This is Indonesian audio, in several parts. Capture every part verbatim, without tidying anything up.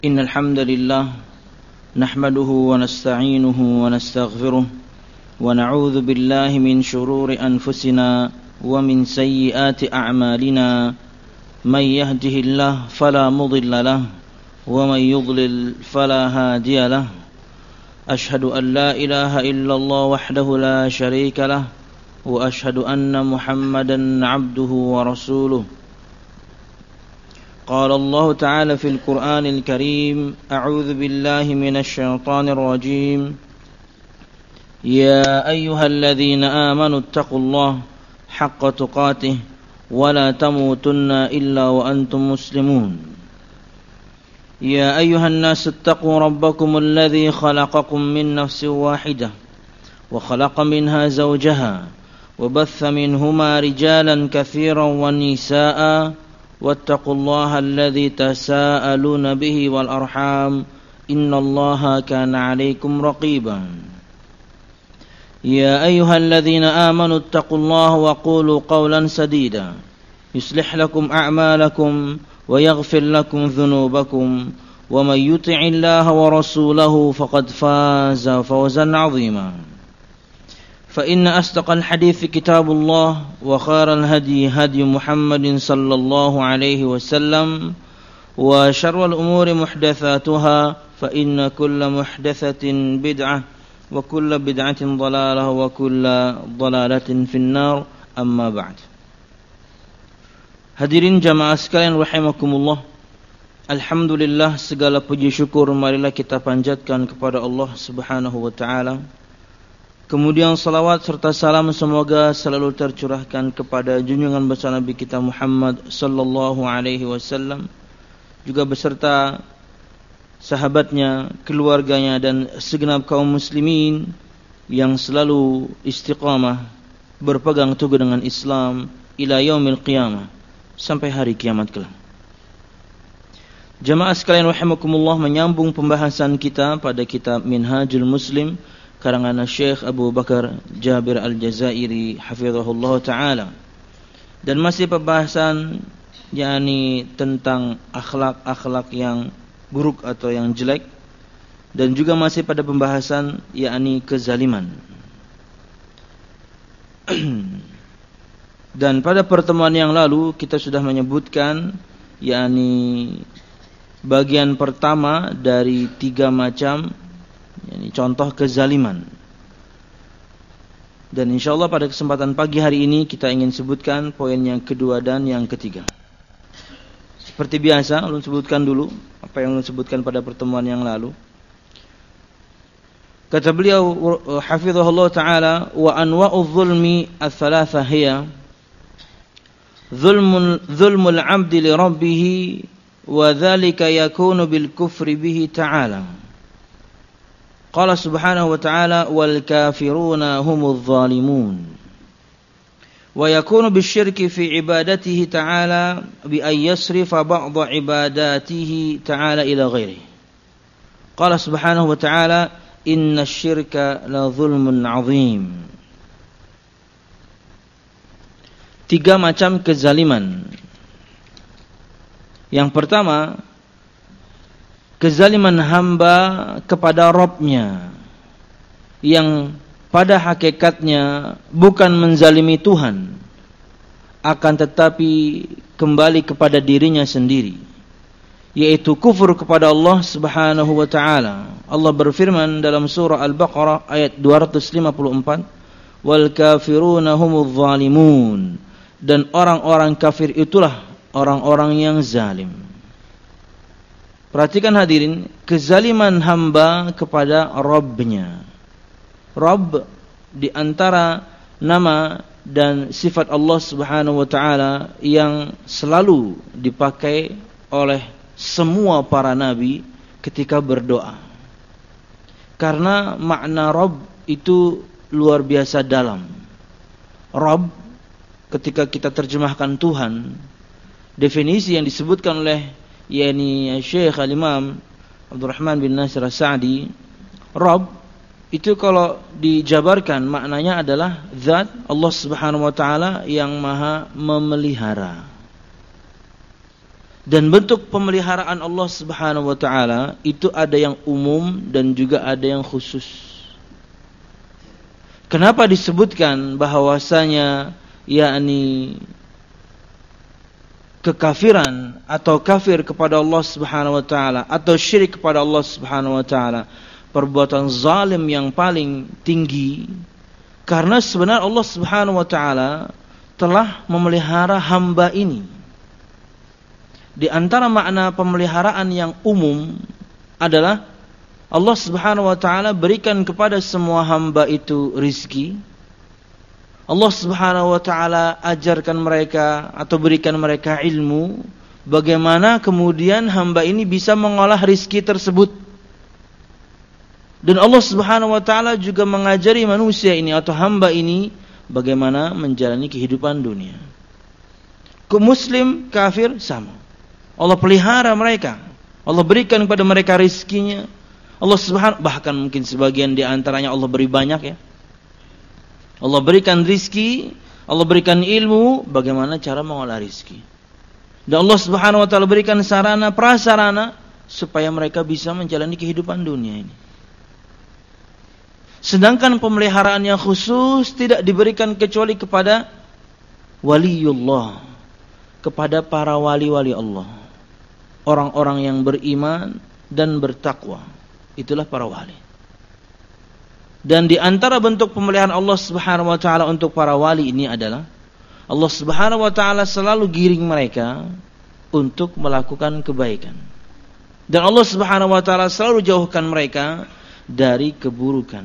إن الحمد لله نحمده ونستعينه ونستغفره ونعوذ بالله من شرور أنفسنا ومن سيئات أعمالنا من يهده الله فلا مضل له ومن يضلل فلا هادي له أشهد أن لا إله إلا الله وحده لا شريك له وأشهد أن محمدا عبده ورسوله قال الله تعالى في القرآن الكريم أعوذ بالله من الشيطان الرجيم يا أيها الذين آمنوا اتقوا الله حق تقاته ولا تموتن إلا وأنتم مسلمون يا أيها الناس اتقوا ربكم الذي خلقكم من نفس واحدة وخلق منها زوجها وبث منهما رجالا كثيرا ونساء واتقوا الله الذي تساءلون به والأرحام إن الله كان عليكم رقيبا يا أيها الذين آمنوا اتقوا الله وقولوا قولا سديدا يصلح لكم أعمالكم ويغفر لكم ذنوبكم ومن يطع الله ورسوله فقد فاز فوزا عظيما فإن أصدق الحديث كتاب الله وخير الهدي هدي محمد صلى الله عليه وسلم وشر الأمور محدثاتها فإن كل محدثة بدعة وكل بدعة ضلالة وكل ضلالة في النار أما بعد. Hadirin jamaah sekalian rahimakumullah, alhamdulillah, segala puji syukur marilah kita panjatkan kepada Allah Subhanahu wa taala. Kemudian salawat serta salam semoga selalu tercurahkan kepada junjungan besar Nabi kita Muhammad sallallahu alaihi wasallam, juga beserta sahabatnya, keluarganya dan segenap kaum muslimin yang selalu istiqamah berpegang teguh dengan Islam ila yaumil qiyamah, sampai hari kiamat kelak. Jamaah sekalian rahimakumullah, menyambung pembahasan kita pada kitab Minhajul Muslim karangan Syekh Abu Bakar Jabir Al-Jazairi hafizahullah ta'ala, dan masih pembahasan yakni tentang akhlak-akhlak yang buruk atau yang jelek, dan juga masih pada pembahasan yakni kezaliman. Dan pada pertemuan yang lalu kita sudah menyebutkan yakni bagian pertama dari tiga macam yakni contoh kezaliman. Dan insyaallah pada kesempatan pagi hari ini kita ingin sebutkan poin yang kedua dan yang ketiga. Seperti biasa, ulun sebutkan dulu apa yang ulun sebutkan pada pertemuan yang lalu. Kata beliau hafizahullah ta'ala, wa anwa'udz zulmi ats-tsalatsa hiya zulmul zulmul 'abdi li rabbih wa dzalika yakunu bil kufri bihi ta'ala. Qala subhanahu wa ta'ala wal kafiruna humuz zalimun. Wa yakunu bisyirki fi ibadatihi ta'ala bi ay yasrifa ba'dha ibadatihi ta'ala ila ghairihi. Qala subhanahu wa ta'ala innasyirka la zulmun 'adzim. Tiga macam kezaliman. Yang pertama, kezaliman hamba kepada Rabb-Nya, yang pada hakikatnya bukan menzalimi Tuhan, akan tetapi kembali kepada dirinya sendiri, yaitu kufur kepada Allah Subhanahu wa ta'ala. Allah berfirman dalam surah Al-Baqarah ayat dua ratus lima puluh empat, wal kafiruna humuz zalimun, dan orang-orang kafir itulah orang-orang yang zalim. Perhatikan hadirin, kezaliman hamba kepada Rabb-Nya. Rabb di antara nama dan sifat Allah Subhanahu wa ta'ala yang selalu dipakai oleh semua para nabi ketika berdoa. Karena makna Rabb itu luar biasa dalam. Rabb ketika kita terjemahkan Tuhan, definisi yang disebutkan oleh yakni Syekh Al-Imam Abdurrahman bin Nasir As-Sa'di, Rabb itu kalau dijabarkan maknanya adalah zat Allah Subhanahu wa ta'ala yang maha memelihara. Dan bentuk pemeliharaan Allah Subhanahu wa taala itu ada yang umum dan juga ada yang khusus. Kenapa disebutkan bahwasanya yakni kekafiran atau kafir kepada Allah Subhanahu wa taala atau syirik kepada Allah Subhanahu wa taala perbuatan zalim yang paling tinggi? Karena sebenarnya Allah Subhanahu wa taala telah memelihara hamba ini. Di antara makna pemeliharaan yang umum adalah Allah Subhanahu wa taala berikan kepada semua hamba itu rizki. Allah Subhanahu wa taala ajarkan mereka atau berikan mereka ilmu bagaimana kemudian hamba ini bisa mengolah rizki tersebut. Dan Allah Subhanahu wa taala juga mengajari manusia ini atau hamba ini bagaimana menjalani kehidupan dunia. Ke muslim, kafir sama. Allah pelihara mereka. Allah berikan kepada mereka rizkinya. Allah Subhanahu, bahkan mungkin sebagian di antaranya Allah beri banyak ya. Allah berikan rizki, Allah berikan ilmu bagaimana cara mengolah rizki. Dan Allah Subhanahu wa taala berikan sarana prasarana supaya mereka bisa menjalani kehidupan dunia ini. Sedangkan pemeliharaan yang khusus tidak diberikan kecuali kepada waliullah, kepada para wali-wali Allah. Orang-orang yang beriman dan bertakwa, itulah para wali. Dan di antara bentuk pemeliharaan Allah Subhanahu wa taala untuk para wali ini adalah Allah Subhanahu wa taala selalu giring mereka untuk melakukan kebaikan. Dan Allah Subhanahu wa taala selalu jauhkan mereka dari keburukan.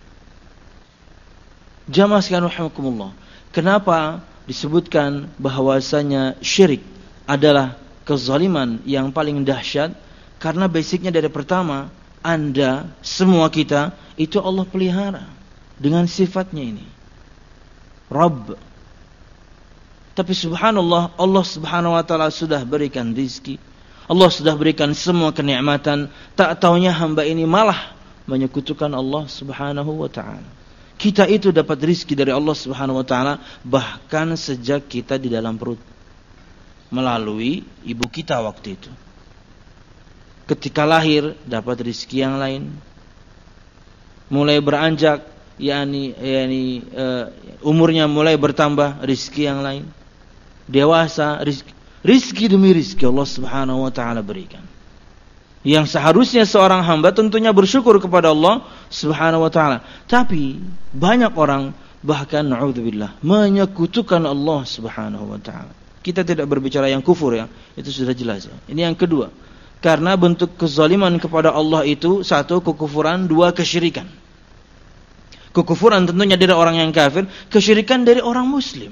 Jamaah sekalian rahimakumullah. Kenapa disebutkan bahwasanya syirik adalah kezaliman yang paling dahsyat? Karena basicnya dari pertama, Anda, semua kita, itu Allah pelihara dengan sifatnya ini, Rabb. Tapi subhanallah, Allah Subhanahu wa taala sudah berikan rizki, Allah sudah berikan semua kenikmatan, tak taunya hamba ini malah menyekutukan Allah Subhanahu wa taala. Kita itu dapat rizki dari Allah Subhanahu wa taala bahkan sejak kita di dalam perut, melalui ibu kita waktu itu. Ketika lahir dapat rizki yang lain. Mulai beranjak, yakni yakni uh, umurnya mulai bertambah, rizki yang lain. Dewasa, rizki, rizki demi rizki Allah Subhanahu wa taala berikan. Yang seharusnya seorang hamba tentunya bersyukur kepada Allah Subhanahu wa taala. Tapi banyak orang bahkan na'udzubillah menyekutukan Allah Subhanahu wa taala. Kita tidak berbicara yang kufur ya, itu sudah jelas ya. Ini yang kedua. Karena bentuk kezaliman kepada Allah itu satu kekufuran, dua kesyirikan. Kekufuran tentunya dari orang yang kafir, kesyirikan dari orang muslim.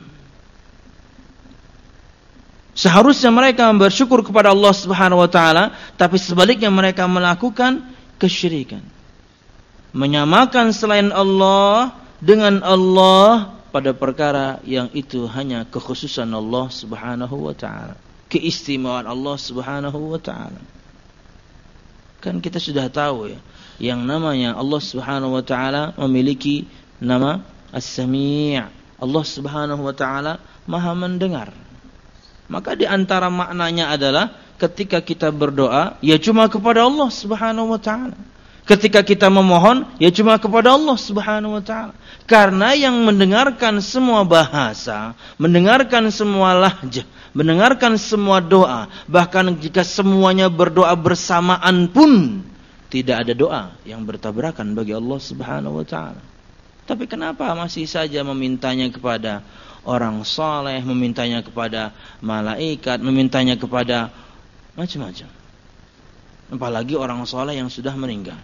Seharusnya mereka bersyukur kepada Allah Subhanahu wa taala, tapi sebaliknya mereka melakukan kesyirikan. Menyamakan selain Allah dengan Allah pada perkara yang itu hanya kekhususan Allah Subhanahu wa taala, keistimewaan Allah Subhanahu wa taala. Kan kita sudah tahu ya, yang namanya Allah Subhanahu wa taala memiliki nama As-Sami'. Allah Subhanahu wa taala Maha mendengar. Maka di antara maknanya adalah ketika kita berdoa ya cuma kepada Allah Subhanahu wa taala. Ketika kita memohon ya cuma kepada Allah Subhanahu wa taala. Karena yang mendengarkan semua bahasa, mendengarkan semua lahjah, mendengarkan semua doa, bahkan jika semuanya berdoa bersamaan pun tidak ada doa yang bertabrakan bagi Allah Subhanahu wa taala. Tapi kenapa masih saja memintanya kepada orang saleh, memintanya kepada malaikat, memintanya kepada macam-macam. Apalagi orang saleh yang sudah meninggal.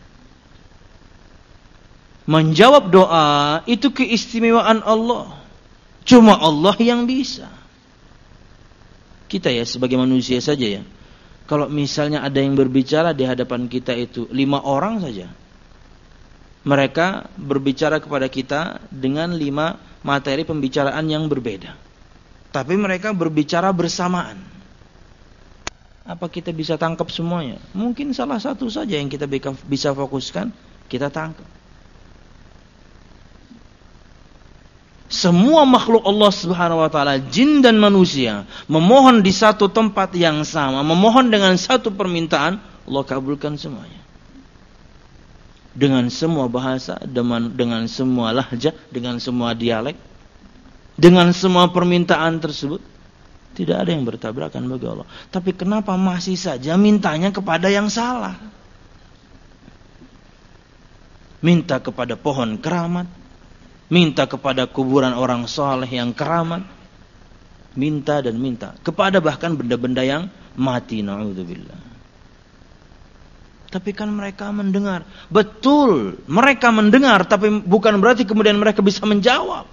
Menjawab doa itu keistimewaan Allah. Cuma Allah yang bisa. Kita ya sebagai manusia saja ya. Kalau misalnya ada yang berbicara di hadapan kita itu lima orang saja, mereka berbicara kepada kita dengan lima materi pembicaraan yang berbeda. Tapi mereka berbicara bersamaan. Apa kita bisa tangkap semuanya? Mungkin salah satu saja yang kita bisa fokuskan, kita tangkap. semua makhluk Allah Subhanahu wa taala, jin dan manusia, memohon di satu tempat yang sama, memohon dengan satu permintaan, Allah kabulkan semuanya. Dengan semua bahasa, dengan, dengan semua lahjah, dengan semua dialek, dengan semua permintaan tersebut, tidak ada yang bertabrakan bagi Allah. Tapi kenapa masih saja mintanya kepada yang salah? Minta kepada pohon keramat, minta kepada kuburan orang soleh yang keramat, minta dan minta kepada bahkan benda-benda yang mati, na'udzubillah. Tapi kan mereka mendengar. Betul, mereka mendengar, tapi bukan berarti kemudian mereka bisa menjawab.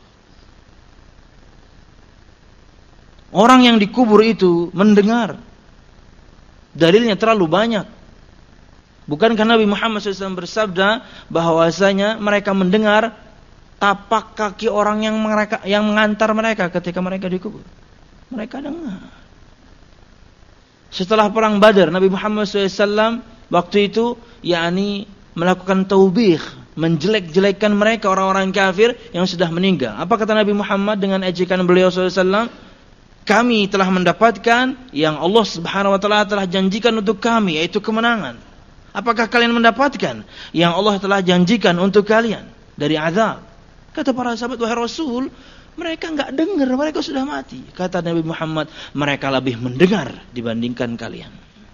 Orang yang dikubur itu mendengar. Dalilnya terlalu banyak. Bukankah Nabi Muhammad shallallahu alaihi wasallam bersabda bahwasanya mereka mendengar tapak kaki orang yang mereka yang mengantar mereka ketika mereka dikubur? Mereka dengar. Setelah perang Badar, Nabi Muhammad shallallahu alaihi wasallam waktu itu yakni melakukan taubih, menjelek-jelekkan mereka orang-orang kafir yang sudah meninggal. Apa kata Nabi Muhammad dengan ejekan beliau shallallahu alaihi wasallam? Kami telah mendapatkan yang Allah Subhanahu wa taala telah janjikan untuk kami, yaitu kemenangan. Apakah kalian mendapatkan yang Allah telah janjikan untuk kalian dari azab? Kata para sahabat, wahai Rasul, mereka enggak dengar, mereka sudah mati. Kata Nabi Muhammad, mereka lebih mendengar dibandingkan kalian.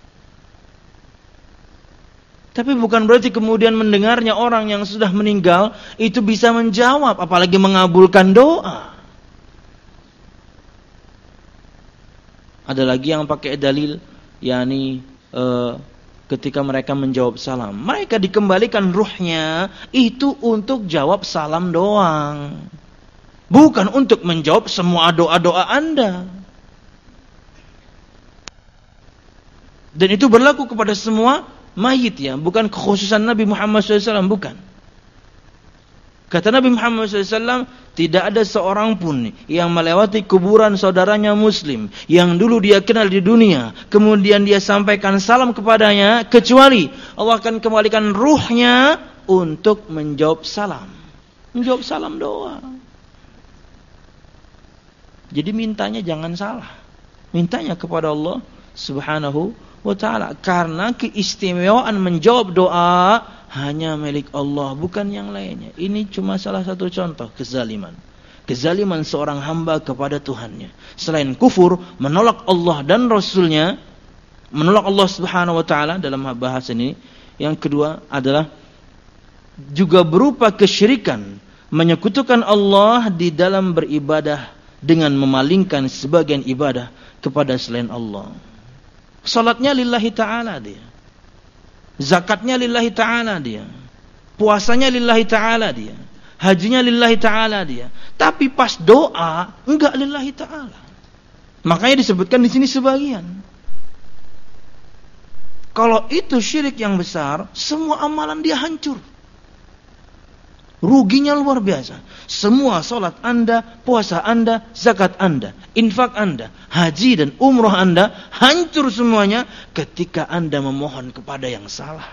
Tapi bukan berarti kemudian mendengarnya orang yang sudah meninggal itu bisa menjawab, apalagi mengabulkan doa. Ada lagi yang pakai dalil, yakni e, ketika mereka menjawab salam, mereka dikembalikan ruhnya itu untuk jawab salam doang, bukan untuk menjawab semua doa-doa Anda. Dan itu berlaku kepada semua mayit, ya, bukan kekhususan Nabi Muhammad shallallahu alaihi wasallam, bukan. Kata Nabi Muhammad shallallahu alaihi wasallam, tidak ada seorang pun yang melewati kuburan saudaranya muslim yang dulu dia kenal di dunia, kemudian dia sampaikan salam kepadanya, kecuali Allah akan kembalikan ruhnya untuk menjawab salam. Menjawab salam doa. Jadi mintanya jangan salah. Mintanya kepada Allah Subhanahu wa ta'ala. Karena keistimewaan menjawab doa hanya milik Allah, bukan yang lainnya. Ini cuma salah satu contoh kezaliman. Kezaliman seorang hamba kepada Tuhannya. Selain kufur, menolak Allah dan Rasulnya, menolak Allah Subhanahu wa ta'ala dalam bahasa ini. Yang kedua adalah juga berupa kesyirikan, menyekutukan Allah di dalam beribadah dengan memalingkan sebagian ibadah kepada selain Allah. Salatnya lillahi ta'ala dia, zakatnya lillahi ta'ala dia, puasanya lillahi ta'ala dia, hajinya lillahi ta'ala dia. Tapi pas doa enggak lillahi ta'ala. Makanya disebutkan di sini sebagian. Kalau itu syirik yang besar, semua amalan dia hancur. Ruginya luar biasa. Semua salat Anda, puasa Anda, zakat Anda, infak Anda, haji dan umrah Anda hancur semuanya ketika Anda memohon kepada yang salah.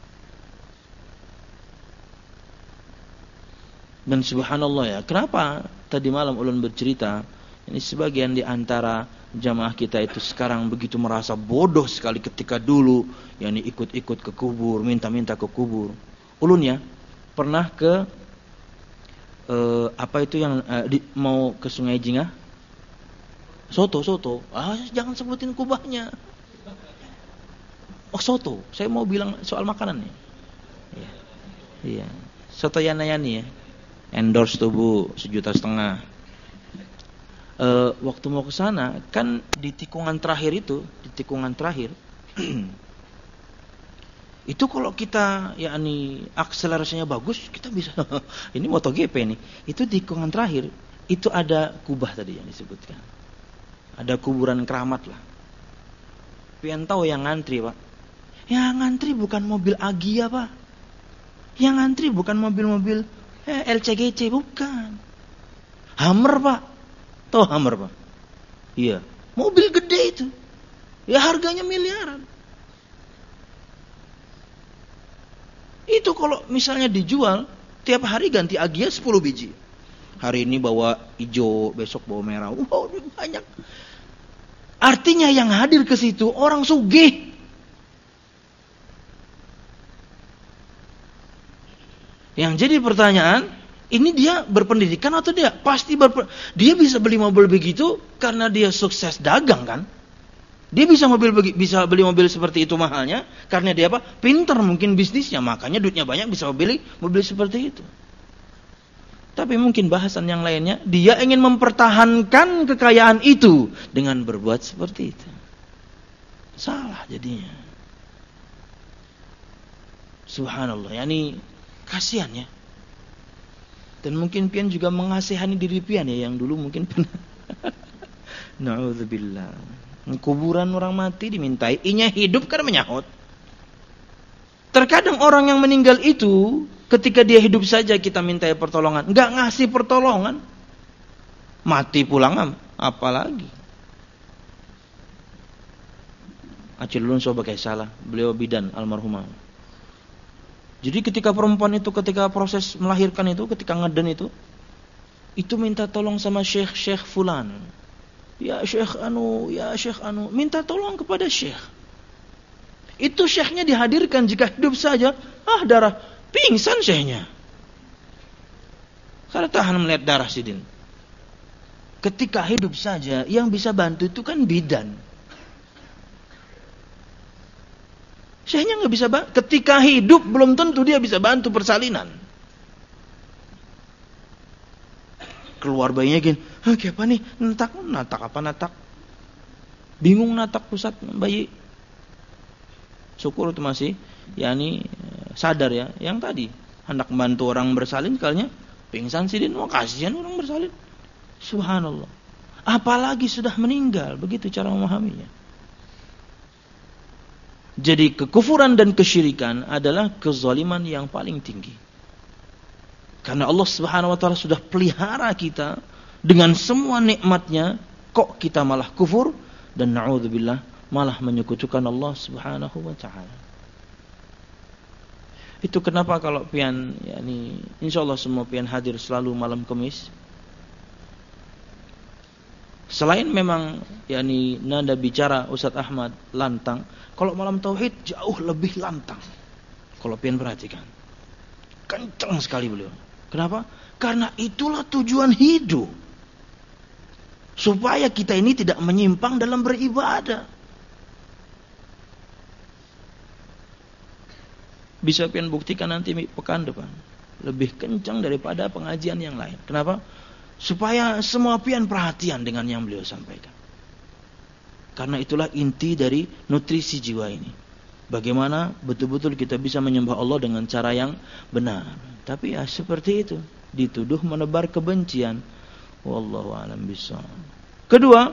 Dan subhanallah, ya, kenapa tadi malam ulun bercerita, ini sebagian di antara jamaah kita itu sekarang begitu merasa bodoh sekali ketika dulu yakni ikut-ikut ke kubur, minta-minta ke kubur. Ulun ya pernah ke eh, apa itu yang eh, di, mau ke Sungai Jingah, soto soto, ah jangan sebutin kubahnya. Oh soto, saya mau bilang soal makanan nih. Iya, iya. Soto Yana Yani ya, endorse tubuh sejuta setengah. E, waktu mau ke sana kan di tikungan terakhir itu, di tikungan terakhir itu kalau kita yakni akselerasinya bagus, kita bisa ini MotoGP nih. Itu tikungan terakhir itu ada kubah tadi yang disebutkan. Ada kuburan keramat lah. Pian tahu yang ngantri, Pak. Yang ngantri bukan mobil Agia, Pak. Yang ngantri bukan mobil-mobil eh, L C G C, bukan. Hummer, Pak. Tahu Hummer, Pak? Iya. Mobil gede itu. Ya harganya miliaran. Itu kalau misalnya dijual, tiap hari ganti Agia sepuluh biji. Hari ini bawa hijau, besok bawa merah. Wow, banyak. Artinya yang hadir ke situ orang sugih. Yang jadi pertanyaan, ini dia berpendidikan atau dia? Pasti berpen... dia bisa beli mobil begitu karena dia sukses dagang kan? Dia bisa mobil bisa beli mobil seperti itu mahalnya karena dia apa? Pintar mungkin bisnisnya, makanya duitnya banyak bisa beli mobil seperti itu. Tapi mungkin bahasan yang lainnya, dia ingin mempertahankan kekayaan itu dengan berbuat seperti itu. Salah jadinya. Subhanallah, yani kasihan ya. Dan mungkin pian juga mengasihani diri pian ya yang dulu mungkin pernah. Na'udzubillah. Kuburan orang mati dimintai, inya hidup kan menyahut. Terkadang orang yang meninggal itu ketika dia hidup saja kita mintai pertolongan, enggak ngasih pertolongan. Mati pulang apalagi. Acil ulun sebagai salah, beliau bidan almarhumah. Jadi ketika perempuan itu ketika proses melahirkan itu, ketika ngeden itu, itu minta tolong sama syekh-syekh fulan. Ya syekh anu, ya syekh anu, minta tolong kepada syekh. Itu syekhnya dihadirkan jika hidup saja, ah darah, pingsan syekhnya. Karena tahan melihat darah sidin. Ketika hidup saja, yang bisa bantu itu kan bidan. Syekhnya nggak bisa bantu. Ketika hidup belum tentu dia bisa bantu persalinan. Keluar bayinya gini, ah, kayak apa nih? Natak, natak apa natak? Bingung natak pusat bayi. Syukur itu masih, yakni sadar ya. Yang tadi hendak membantu orang bersalin, kalinya pingsan sidin, mau kasihan orang bersalin. Subhanallah. Apalagi sudah meninggal, begitu cara memahaminya. Jadi kekufuran dan kesyirikan adalah kezaliman yang paling tinggi. Karena Allah Subhanahu wa taala sudah pelihara kita dengan semua nikmatnya, kok kita malah kufur dan na'udzubillah malah menyekutukan Allah Subhanahu wa taala. Itu kenapa kalau pian yakni insyaallah semua pian hadir selalu malam Kamis. Selain memang yakni nada bicara Ustaz Ahmad lantang, kalau malam tauhid jauh lebih lantang. Kalau pian perhatikan. Kencang sekali beliau. Kenapa? Karena itulah tujuan hidup. Supaya kita ini tidak menyimpang dalam beribadah. Bisa pian buktikan nanti pekan depan. Lebih kencang daripada pengajian yang lain. Kenapa? Supaya semua pian perhatian dengan yang beliau sampaikan. Karena itulah inti dari nutrisi jiwa ini. Bagaimana betul-betul kita bisa menyembah Allah dengan cara yang benar. Tapi ya seperti itu, dituduh menebar kebencian. Wallahu a'lam bishawab. Kedua,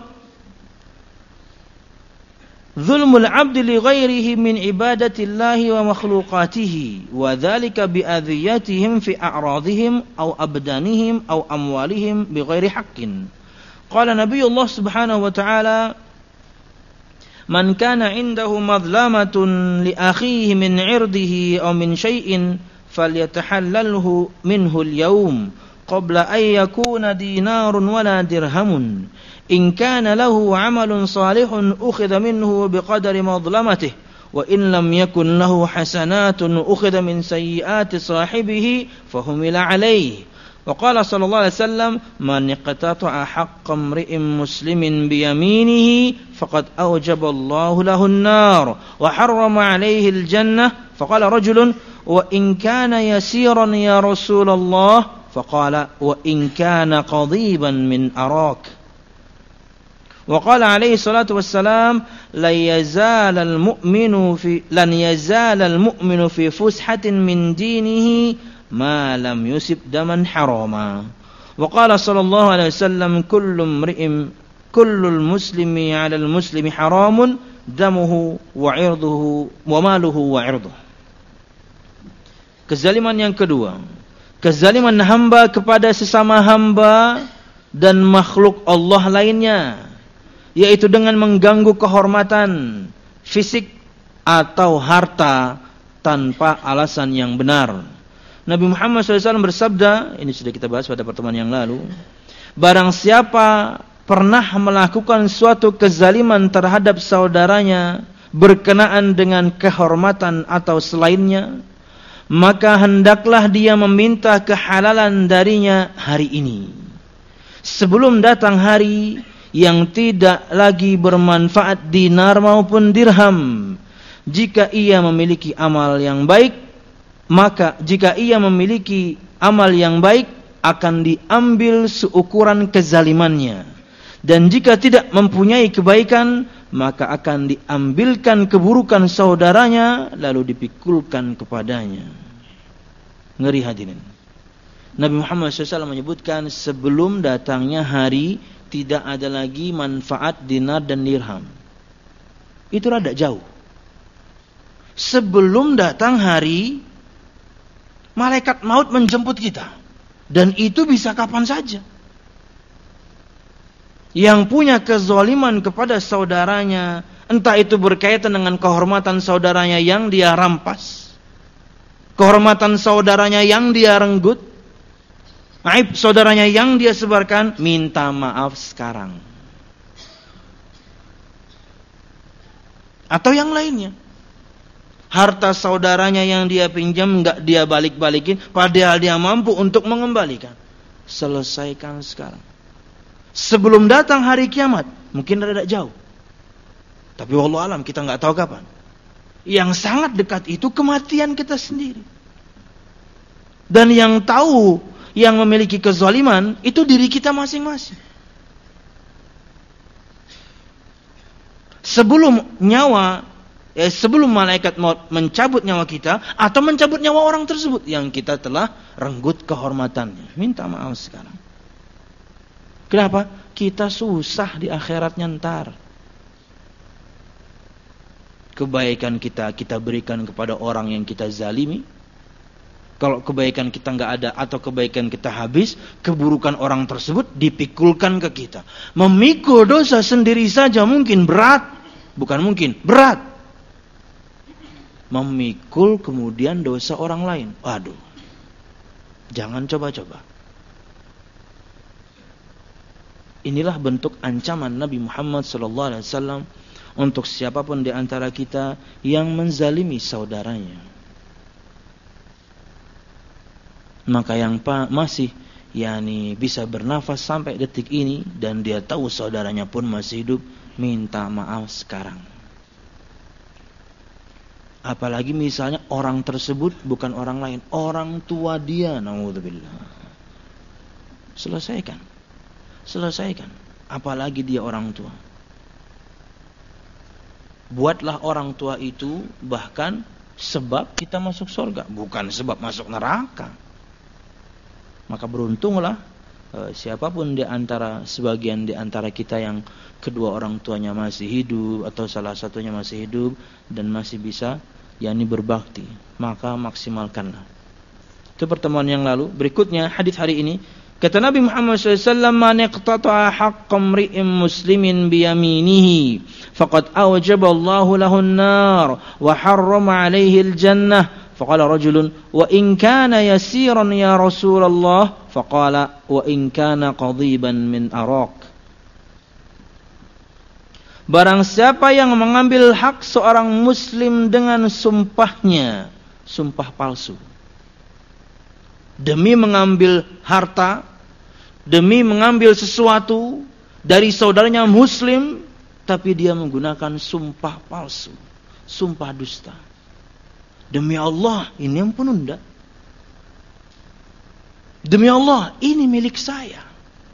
zulmul 'abdi li ghairihi min ibadatillahi wa makhluqatihi wa dzalika bi adhiyatihim fi a'radihim aw abdanihim aw amwalihim bi ghairi haqqin. Qala Nabiullah subhanahu wa ta'ala man kana 'indahu madlamatun li akhihi min 'irdihi aw min syai'in falyatahallalhu minhu al-yawm qabla an yakuna dinarun wala dirhamun in kana lahu 'amalun salihun ukhidha minhu biqadri madlamatihi wa in lam yakun lahu hasanatun ukhidha min sayyiati sahibihi fahumila 'alayhi wa qala sallallahu alaihi wasallam man iqtata'a haqqa imri'in muslimin biyaminihi faqad awjaba Allahu lahu an-nar wa harrama 'alayhi al-jannah faqala rajulun wa in kana yasiran ya Rasulullah faqala wa in kana qadiban min arak wa qala alaihi salatu wassalam la yazal al-mu'minu fi lan yazal al-mu'minu fi fushatin min dinihi ma lam yusib daman harama wa qala sallallahu alaihi wasallam kullu imri'in kullu al-muslimi 'ala al-muslimi haramun damuhu wa 'irduhu wa maluhu wa 'irduhu. Kezaliman yang kedua, kezaliman hamba kepada sesama hamba dan makhluk Allah lainnya, yaitu dengan mengganggu kehormatan fisik atau harta tanpa alasan yang benar. Nabi Muhammad shallallahu alaihi wasallam bersabda, ini sudah kita bahas pada pertemuan yang lalu, barang siapa pernah melakukan suatu kezaliman terhadap saudaranya berkenaan dengan kehormatan atau selainnya, maka hendaklah dia meminta kehalalan darinya hari ini, sebelum datang hari yang tidak lagi bermanfaat dinar maupun dirham. Jika ia memiliki amal yang baik, maka jika ia memiliki amal yang baik akan diambil seukuran kezalimannya, dan jika tidak mempunyai kebaikan maka akan diambilkan keburukan saudaranya lalu dipikulkan kepadanya. Ngeri hadirin. Nabi Muhammad shallallahu alaihi wasallam menyebutkan sebelum datangnya hari tidak ada lagi manfaat dinar dan dirham. Itu rada jauh. Sebelum datang hari, malaikat maut menjemput kita. Dan itu bisa kapan saja. Yang punya kezaliman kepada saudaranya, entah itu berkaitan dengan kehormatan saudaranya yang dia rampas, kehormatan saudaranya yang dia renggut, aib saudaranya yang dia sebarkan, minta maaf sekarang. Atau yang lainnya, harta saudaranya yang dia pinjam enggak dia balik-balikin, padahal dia mampu untuk mengembalikan. Selesaikan sekarang. Sebelum datang hari kiamat, mungkin rada jauh. Tapi wallahu alam, kita enggak tahu kapan. Yang sangat dekat itu kematian kita sendiri. Dan yang tahu, yang memiliki kezaliman, itu diri kita masing-masing. Sebelum nyawa Eh, sebelum malaikat maut mencabut nyawa kita atau mencabut nyawa orang tersebut yang kita telah renggut kehormatannya, minta maaf sekarang. Kenapa? Kita susah di akhiratnya ntar. Kebaikan kita kita berikan kepada orang yang kita zalimi. Kalau kebaikan kita nggak ada atau kebaikan kita habis, keburukan orang tersebut dipikulkan ke kita. Memikul dosa sendiri saja mungkin berat, bukan mungkin berat. Memikul kemudian dosa orang lain, waduh, jangan coba-coba. Inilah bentuk ancaman Nabi Muhammad sallallahu alaihi wasallam untuk siapapun di antara kita yang menzalimi saudaranya. Maka yang pa, masih yakni bisa bernafas sampai detik ini dan dia tahu saudaranya pun masih hidup, minta maaf sekarang. Apalagi misalnya orang tersebut bukan orang lain, orang tua dia, naudzubillah. Selesaikan. Selesaikan. Apalagi dia orang tua. Buatlah orang tua itu bahkan sebab kita masuk surga, bukan sebab masuk neraka. Maka beruntunglah eh, siapapun di antara sebagian di antara kita yang kedua orang tuanya masih hidup atau salah satunya masih hidup dan masih bisa yakni berbakti, maka maksimalkanlah. Itu pertemuan yang lalu. Berikutnya hadis hari ini, kata Nabi Muhammad shallallahu alaihi wasallam, man iqtata'a haqqam ri'in muslimin biyaminihi faqad awjaba Allahu lahu an-nar wa harrama 'alaihi al-jannah. Faqala rajulun wa in kana yasiran ya Rasulullah, faqala wa in kana qadiban min araq. Barang siapa yang mengambil hak seorang muslim dengan sumpahnya, sumpah palsu, demi mengambil harta, demi mengambil sesuatu dari saudaranya muslim, tapi dia menggunakan sumpah palsu, sumpah dusta. Demi Allah, ini yang penunda. Demi Allah, ini milik saya.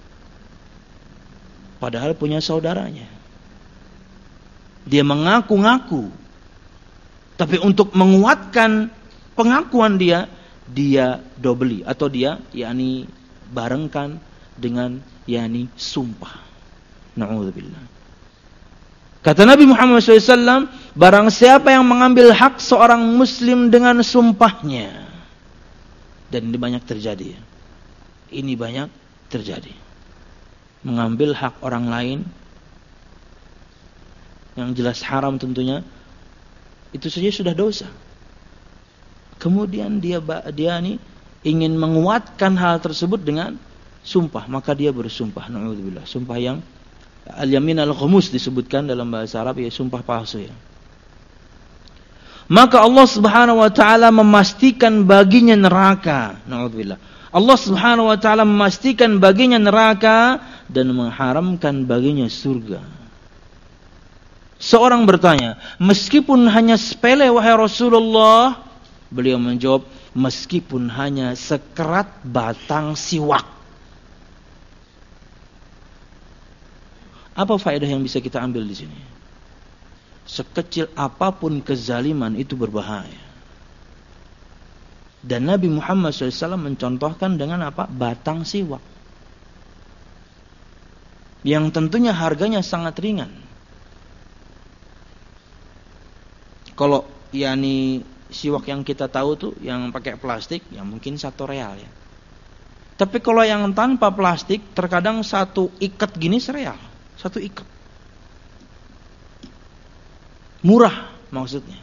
Padahal punya saudaranya. Dia mengaku-ngaku, tapi untuk menguatkan pengakuan dia, dia dobeli atau dia yakni barengkan dengan yakni sumpah. Na'udzubillah. Kata Nabi Muhammad shallallahu alaihi wasallam, barang siapa yang mengambil hak seorang muslim dengan sumpahnya, dan ini banyak terjadi. Ini banyak terjadi. Mengambil hak orang lain yang jelas haram tentunya, itu saja sudah dosa. Kemudian dia dia nih ingin menguatkan hal tersebut dengan sumpah, maka dia bersumpah. Na'udzubillah. Sumpah yang al-yamin al-ghamus disebutkan dalam bahasa Arab, ya sumpah palsu ya. Maka Allah Subhanahu wa taala memastikan baginya neraka. Na'udzubillah. Allah Subhanahu wa taala memastikan baginya neraka dan mengharamkan baginya surga. Seorang bertanya, meskipun hanya sepele wahai Rasulullah, beliau menjawab, meskipun hanya sekerat batang siwak. Apa faedah yang bisa kita ambil di sini? Sekecil apapun kezaliman itu berbahaya. Dan Nabi Muhammad shallallahu alaihi wasallam mencontohkan dengan apa? Batang siwak. Yang tentunya harganya sangat ringan. Kalau yakni siwak yang kita tahu tuh yang pakai plastik, ya mungkin satu real ya. Tapi kalau yang tanpa plastik, terkadang satu ikat gini sereal, satu ikat. Murah maksudnya.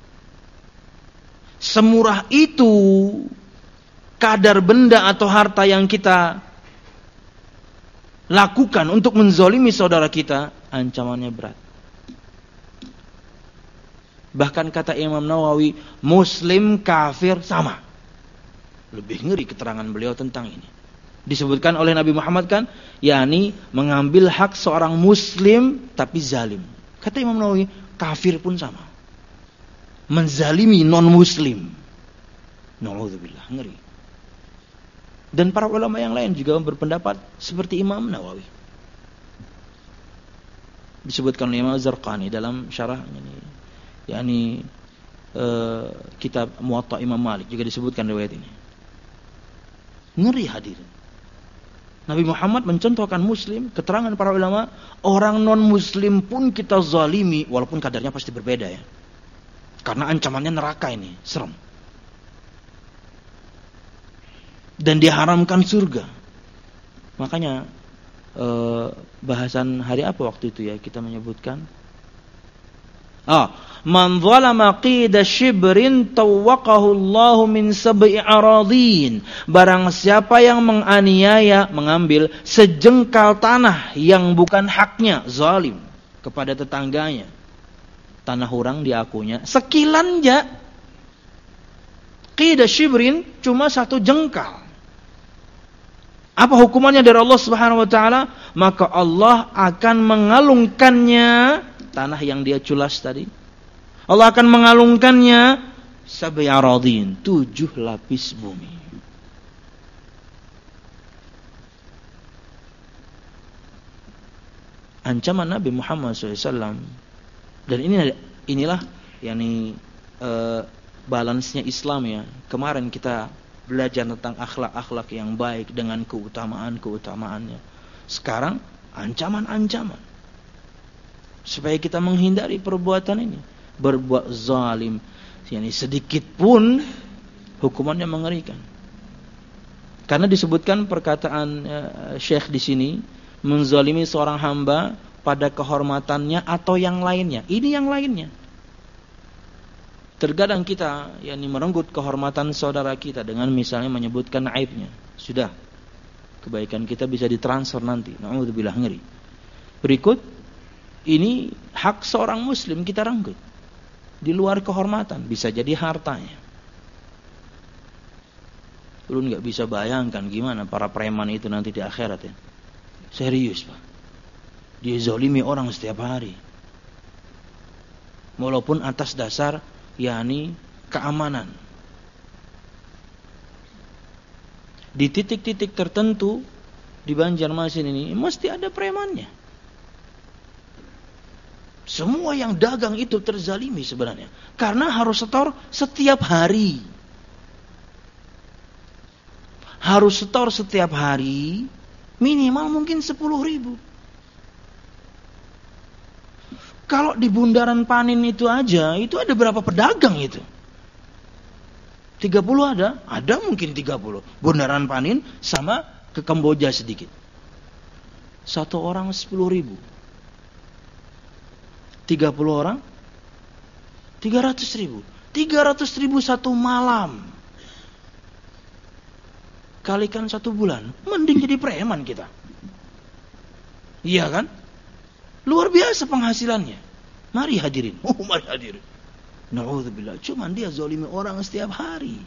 Semurah itu kadar benda atau harta yang kita lakukan untuk menzalimi saudara kita, ancamannya berat. Bahkan kata Imam Nawawi, Muslim kafir sama. Lebih ngeri keterangan beliau tentang ini. Disebutkan oleh Nabi Muhammad kan, yakni mengambil hak seorang Muslim tapi zalim. Kata Imam Nawawi, kafir pun sama. Menzalimi non-Muslim. Na'udzubillah, ngeri. Dan para ulama yang lain juga berpendapat seperti Imam Nawawi. Disebutkan oleh Imam Zarqani dalam syarah ini, yakni uh, kitab Muwatta Imam Malik juga disebutkan riwayat ini. Ngeri hadirin. Nabi Muhammad mencontohkan Muslim, keterangan para ulama, orang non-Muslim pun kita zalimi, walaupun kadarnya pasti berbeda ya. Karena ancamannya neraka ini, serem. Dan diharamkan surga. Makanya eh, bahasan hari apa waktu itu ya kita menyebutkan? Ah, man zalama qida shibrin tawaqahu Allahu min sab'i aradin. Barang siapa yang menganiaya, mengambil sejengkal tanah yang bukan haknya, zalim kepada tetangganya. Tanah orang diakunya sekilan ja. Qida shibrin cuma satu jengkal. Apa hukumannya dari Allah Subhanahu wa taala? Maka Allah akan mengalungkannya tanah yang dia culas tadi. Allah akan mengalungkannya sab'i aradin, tujuh lapis bumi. Ancaman Nabi Muhammad shallallahu alaihi wasallam. Dan ini inilah yakni uh, balance-nya Islam ya. Kemarin kita belajar tentang akhlak-akhlak yang baik dengan keutamaan-keutamaannya. Sekarang ancaman-ancaman supaya kita menghindari perbuatan ini, berbuat zalim, yakni sedikit pun hukumannya mengerikan. Karena disebutkan perkataan uh, Syekh di sini, menzalimi seorang hamba pada kehormatannya atau yang lainnya. Ini yang lainnya. Terkadang kita yakni merenggut kehormatan saudara kita dengan misalnya menyebutkan aibnya. Sudah. Kebaikan kita bisa ditransfer nanti. Na'udzubillah, ngeri. Berikut, ini hak seorang muslim kita renggut. Di luar kehormatan, bisa jadi hartanya. Lu enggak bisa bayangkan gimana para preman itu nanti di akhirat ya. Serius, Pak. Dia zalimi orang setiap hari. Walaupun atas dasar yakni keamanan. Di titik-titik tertentu di Banjarmasin ini mesti ada premannya. Semua yang dagang itu terzalimi sebenarnya, karena harus setor setiap hari. Harus setor setiap hari minimal mungkin sepuluh ribu. Kalau di Bundaran Panin itu aja, itu ada berapa pedagang itu? tiga puluh ada? Ada mungkin tiga puluh. Bundaran Panin sama ke Kamboja sedikit. Satu orang sepuluh ribu. tiga puluh orang? tiga ratus ribu. tiga ratus ribu satu malam. kalikan satu bulan, mending jadi preman kita. Iya kan? Luar biasa penghasilannya. Mari hadirin. Oh, mari hadirin. Na'udzubillah. Cuman dia zalimi orang setiap hari.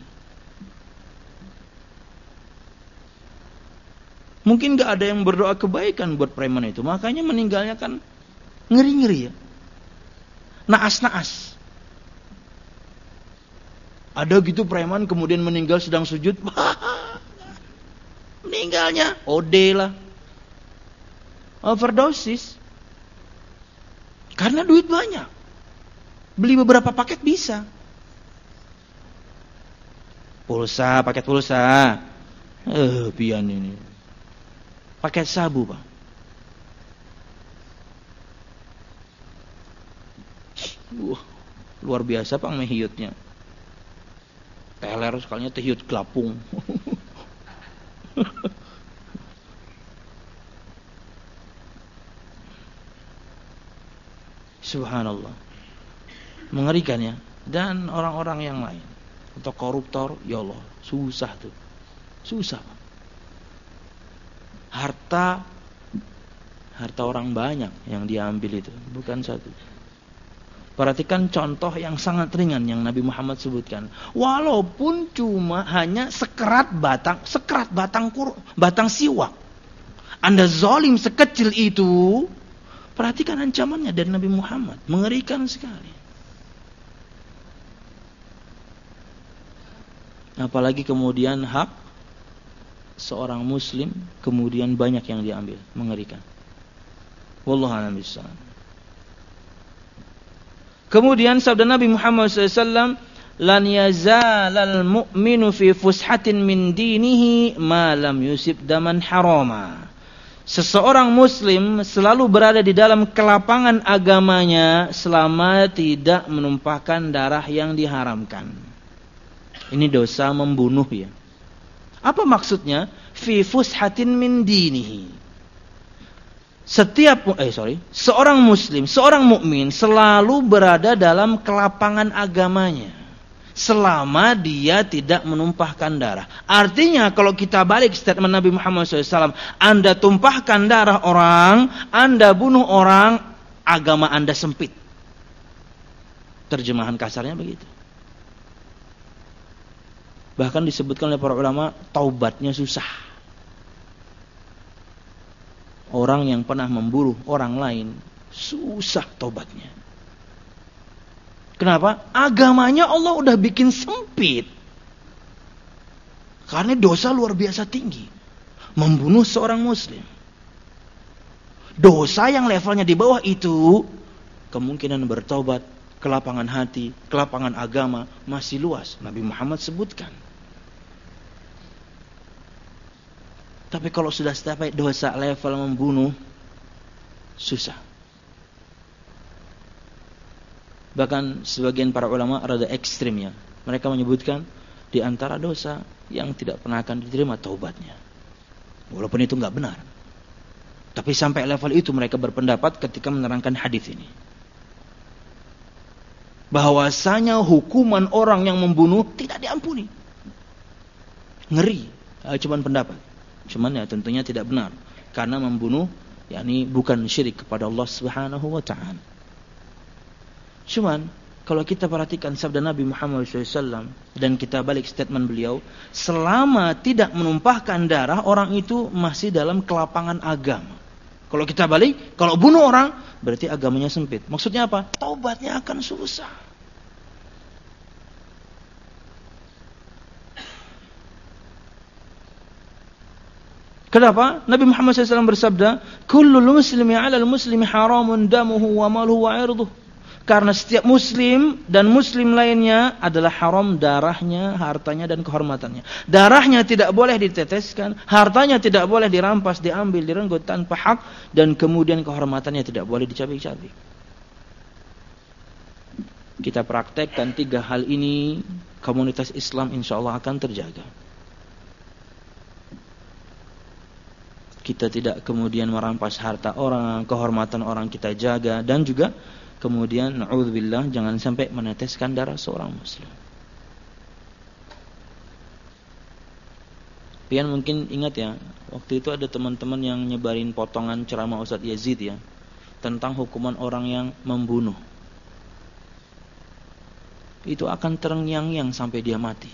Mungkin gak ada yang berdoa kebaikan buat preman itu. Makanya meninggalnya kan ngeri-ngeri ya. Naas-naas. Ada gitu preman kemudian meninggal sedang sujud. Meninggalnya O D lah. Overdosis. Karena duit banyak. Beli beberapa paket bisa. Pulsa, paket pulsa. Eh, pian ini. Paket sabu, Pak. Uh, luar biasa Pak mehiyutnya. Teler sekalinya tehiyut gelapung. Subhanallah. Mengerikan ya. Dan orang-orang yang lain. Atau koruptor, ya Allah, susah tuh. Susah. Harta harta orang banyak yang diambil itu, bukan satu. Perhatikan contoh yang sangat ringan yang Nabi Muhammad sebutkan. Walaupun cuma hanya sekerat batang, sekerat batang kur, batang siwak. Anda zalim sekecil itu, perhatikan ancamannya dari Nabi Muhammad, mengerikan sekali. Apalagi kemudian hak seorang muslim kemudian banyak yang diambil, mengerikan. Wallahu a'lam bishawab. Kemudian sabda Nabi Muhammad shallallahu alaihi wasallam, lan yazalal mu'minu fi fushatin min dinihi ma lam yusib daman harama. Seseorang muslim selalu berada di dalam kelapangan agamanya selama tidak menumpahkan darah yang diharamkan. Ini dosa membunuh ya. Apa maksudnya? Fi fushatin min dinihi. Setiap eh sorry, seorang muslim, seorang mukmin selalu berada dalam kelapangan agamanya selama dia tidak menumpahkan darah. Artinya kalau kita balik statement Nabi Muhammad shallallahu alaihi wasallam, Anda tumpahkan darah orang, Anda bunuh orang, agama Anda sempit. Terjemahan kasarnya begitu. Bahkan disebutkan oleh para ulama, taubatnya susah. Orang yang pernah membunuh orang lain, susah taubatnya. Kenapa? Agamanya Allah udah bikin sempit. Karena dosa luar biasa tinggi. Membunuh seorang muslim. Dosa yang levelnya di bawah itu, kemungkinan bertaubat, kelapangan hati, kelapangan agama masih luas. Nabi Muhammad sebutkan. Tapi kalau sudah sampai dosa level membunuh, susah. Bahkan sebagian para ulama rada ekstrim ya. Mereka menyebutkan di antara dosa yang tidak pernah akan diterima taubatnya. Walaupun itu enggak benar. Tapi sampai level itu mereka berpendapat ketika menerangkan hadis ini. Bahwasanya hukuman orang yang membunuh tidak diampuni. Ngeri. Cuman pendapat. Cuman ya tentunya tidak benar. Karena membunuh yakni bukan syirik kepada Allah Subhanahu wa taala. Cuman kalau kita perhatikan sabda Nabi Muhammad shallallahu alaihi wasallam dan kita balik statement beliau, selama tidak menumpahkan darah, orang itu masih dalam kelapangan agama. Kalau kita balik, kalau bunuh orang, berarti agamanya sempit. Maksudnya apa? Taubatnya akan susah. Kenapa? Nabi Muhammad shallallahu alaihi wasallam bersabda, "Kullul muslimi 'alal muslimi haramun damuhu wa maluhu wa 'irduhu." Karena setiap muslim dan muslim lainnya adalah haram darahnya, hartanya dan kehormatannya. Darahnya tidak boleh diteteskan, hartanya tidak boleh dirampas, diambil, direnggut tanpa hak, dan kemudian kehormatannya tidak boleh dicabik-cabik. Kita praktekkan tiga hal ini, komunitas Islam insyaallah akan terjaga. Kita tidak kemudian merampas harta orang, kehormatan orang kita jaga, dan juga kemudian na'udzubillah jangan sampai meneteskan darah seorang muslim. Pian mungkin ingat ya, waktu itu ada teman-teman yang nyebarin potongan ceramah Ustadz Yazid ya, tentang hukuman orang yang membunuh. Itu akan terngiang-ngiang sampai dia mati.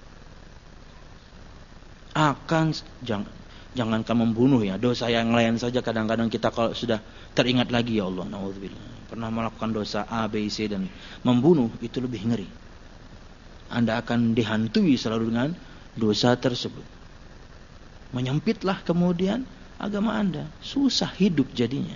Akan jangan jangankan membunuh ya, dosa yang lain saja kadang-kadang kita kalau sudah teringat lagi, ya Allah, naudzubillah, pernah melakukan dosa A, B, C dan membunuh, itu lebih ngeri. Anda akan dihantui selalu dengan dosa tersebut. Menyempitlah kemudian agama Anda, susah hidup jadinya.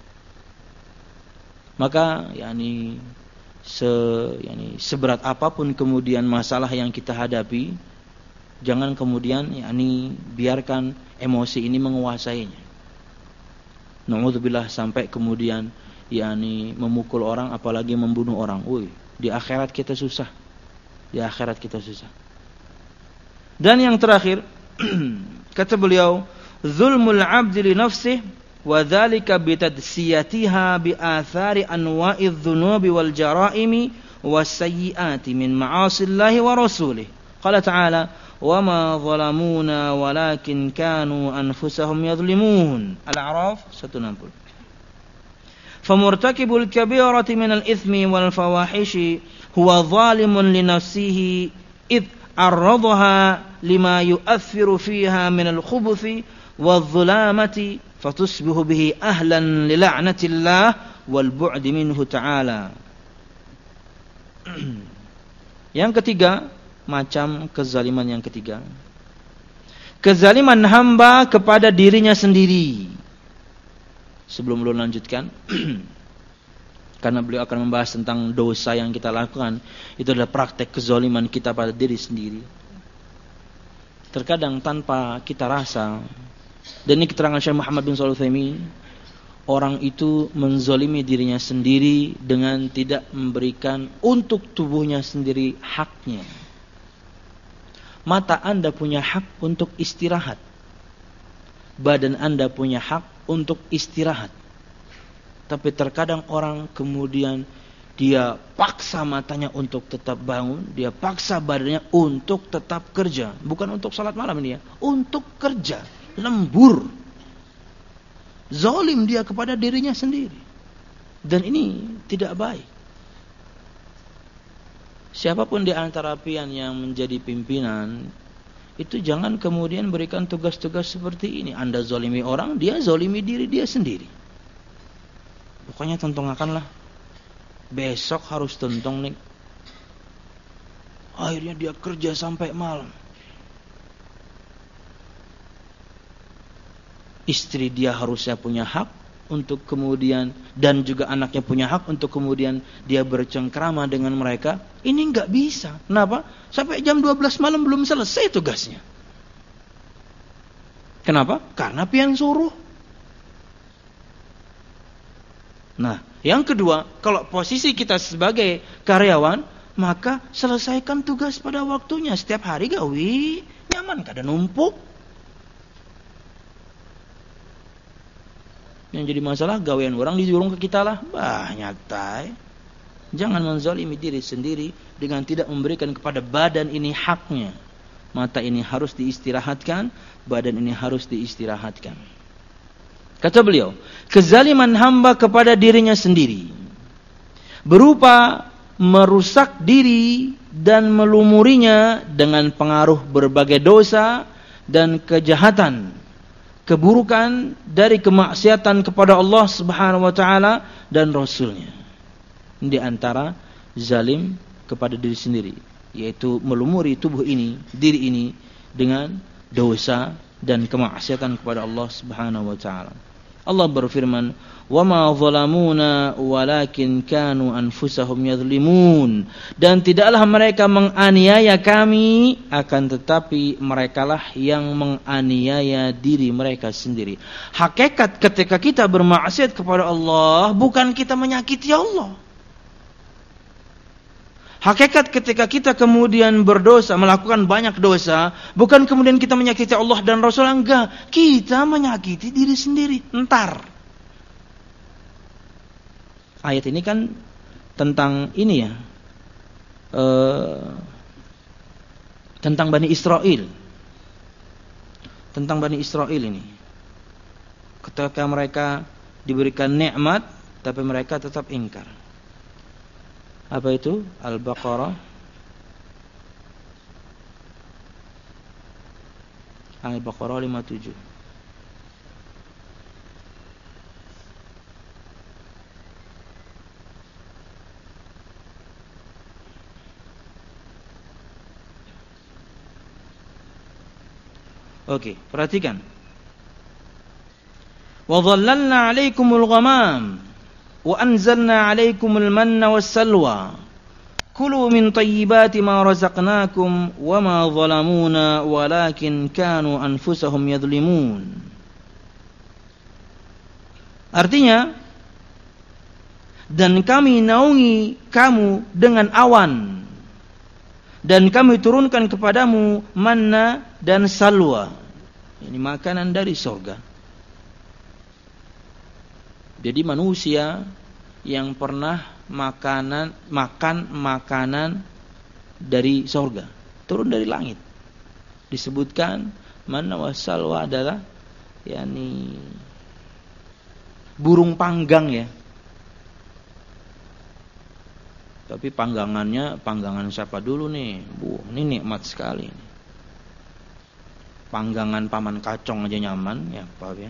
Maka yakni se yakni seberat apapun kemudian masalah yang kita hadapi, jangan kemudian yakni biarkan emosi ini menguasainya. Na'udzubillah, sampai kemudian yakni memukul orang, apalagi membunuh orang. Woi, di akhirat kita susah. Di akhirat kita susah. Dan yang terakhir, kata beliau, zulmul 'abdi li nafsihi wa dzalika bi tadсiyatiha bi athari anwa'i dzunubi wal jara'imi was sayyi'ati min ma'asillahi wa rasulih. Qala ta'ala: wa ma zalamuna walakin kanu anfusahum yadhlimun. Al-A'raf seratus enam puluh. Famurtakibul kabirati minal ithmi wal fawahishi huwa zalimun li nafsihi id arradaha lima yu'athiru fiha minal khubuthi wadh-dhulamati fatusbihu bihi ahlan li la'natillah wal bu'di minhu ta'ala. Yang ketiga, macam kezaliman yang ketiga, kezaliman hamba kepada dirinya sendiri. Sebelum beliau lanjutkan, karena beliau akan membahas tentang dosa yang kita lakukan, itu adalah praktek kezaliman kita pada diri sendiri. Terkadang tanpa kita rasa, dan ini keterangan Syekh Muhammad bin Shalih Al-Utsaimin, orang itu menzalimi dirinya sendiri dengan tidak memberikan untuk tubuhnya sendiri haknya. Mata Anda punya hak untuk istirahat. Badan Anda punya hak untuk istirahat. Tapi terkadang orang kemudian dia paksa matanya untuk tetap bangun, dia paksa badannya untuk tetap kerja. Bukan untuk salat malam ini ya, untuk kerja, lembur. Zalim dia kepada dirinya sendiri. Dan ini tidak baik. Siapapun di antara pian yang menjadi pimpinan, itu jangan kemudian berikan tugas-tugas seperti ini. Anda zalimi orang, dia zalimi diri dia sendiri. Pokoknya tentongakanlah. Besok harus tentong nih. Akhirnya dia kerja sampai malam. Istri dia harusnya punya hak untuk kemudian, dan juga anaknya punya hak untuk kemudian dia bercengkrama dengan mereka. Ini enggak bisa. Kenapa? Sampai jam dua belas malam belum selesai tugasnya. Kenapa? Karena pian suruh. Nah, yang kedua, kalau posisi kita sebagai karyawan, maka selesaikan tugas pada waktunya. Setiap hari gawi, nyaman kada numpuk. Yang jadi masalah gawean orang dijurung ke kita lah. Bah, nyatai. Jangan menzalimi diri sendiri dengan tidak memberikan kepada badan ini haknya. Mata ini harus diistirahatkan, badan ini harus diistirahatkan. Kata beliau, kezaliman hamba kepada dirinya sendiri berupa merusak diri dan melumurinya dengan pengaruh berbagai dosa dan kejahatan, keburukan dari kemaksiatan kepada Allah Subhanahu wa taala dan Rasulnya. Di antara zalim kepada diri sendiri, yaitu melumuri tubuh ini, diri ini dengan dosa dan kemaksiatan kepada Allah Subhanahu wa taala. Allah berfirman, "Wa ma zalamuna walakin kanu anfusahum yadhlimun." Dan tidaklah mereka menganiaya kami, akan tetapi merekalah yang menganiaya diri mereka sendiri. Hakikat ketika kita bermaksiat kepada Allah, bukan kita menyakiti Allah. Hakikat ketika kita kemudian berdosa, melakukan banyak dosa, bukan kemudian kita menyakiti Allah dan Rasul, enggak. Kita menyakiti diri sendiri. Entar. Ayat ini kan tentang ini ya. Uh, tentang Bani Israel. tentang Bani Israel ini. Ketika mereka diberikan nikmat, tapi mereka tetap ingkar. Apa itu? Al-Baqarah Al-Baqarah lima puluh tujuh. Oke, perhatikan. Wa dhallalna 'alaikumul ghamam wa anzalna 'alaikumul manna wassalwa. Kulu min thayyibati ma razaqnakum wa ma zalamuna walakin kanu anfusahum yadhlimun. Artinya, dan kami naungi kamu dengan awan, dan kami turunkan kepadamu manna dan salwa. Ini makanan dari surga. Jadi manusia yang pernah makanan makan makanan dari surga, turun dari langit. Disebutkan manna wa salwa adalah yakni burung panggang ya. Tapi panggangannya panggangan siapa dulu nih? Bu, ini nikmat sekali nih. Panggangan paman kacong aja nyaman ya, Pak ya.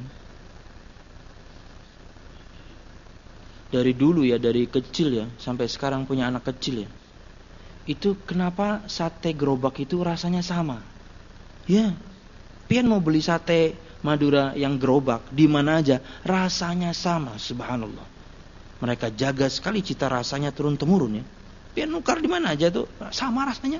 Dari dulu ya, dari kecil ya, sampai sekarang punya anak kecil ya. Itu kenapa sate gerobak itu rasanya sama? Ya, pian mau beli sate Madura yang gerobak di mana aja, rasanya sama, subhanallah. Mereka jaga sekali cita rasanya turun temurun ya. Pian nukar di mana aja tuh, sama rasanya.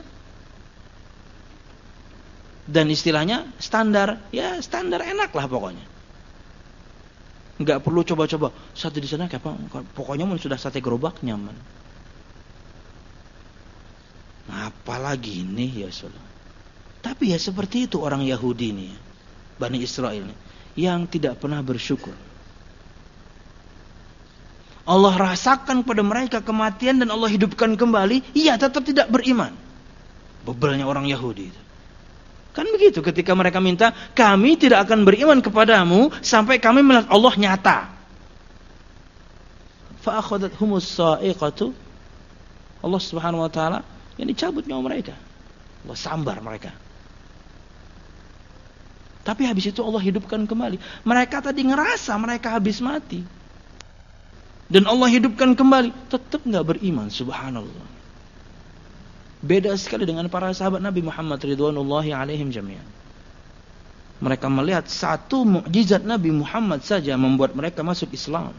Dan istilahnya standar, ya standar enak lah pokoknya. Enggak perlu coba-coba sate di sana kayak apa, pokoknya mun sudah sate gerobak nyaman. Apalagi ini ya saudara. Tapi ya seperti itu orang Yahudi nih, Bani Israel nih, yang tidak pernah bersyukur. Allah rasakan pada mereka kematian dan Allah hidupkan kembali, iya tetap tidak beriman. Bebelnya orang Yahudi itu. Kan begitu ketika mereka minta, kami tidak akan beriman kepadamu sampai kami melihat Allah nyata. Fa akhadhathumus sa'iqatu. Allah Subhanahu wa taala yang dicabut nyawa mereka. Allah sambar mereka. Tapi habis itu Allah hidupkan kembali. Mereka tadi ngerasa mereka habis mati. Dan Allah hidupkan kembali, tetap enggak beriman, subhanallah. Beda sekali dengan para sahabat Nabi Muhammad ridwanullahi alaihim jami'an. Mereka melihat satu mukjizat Nabi Muhammad saja membuat mereka masuk Islam.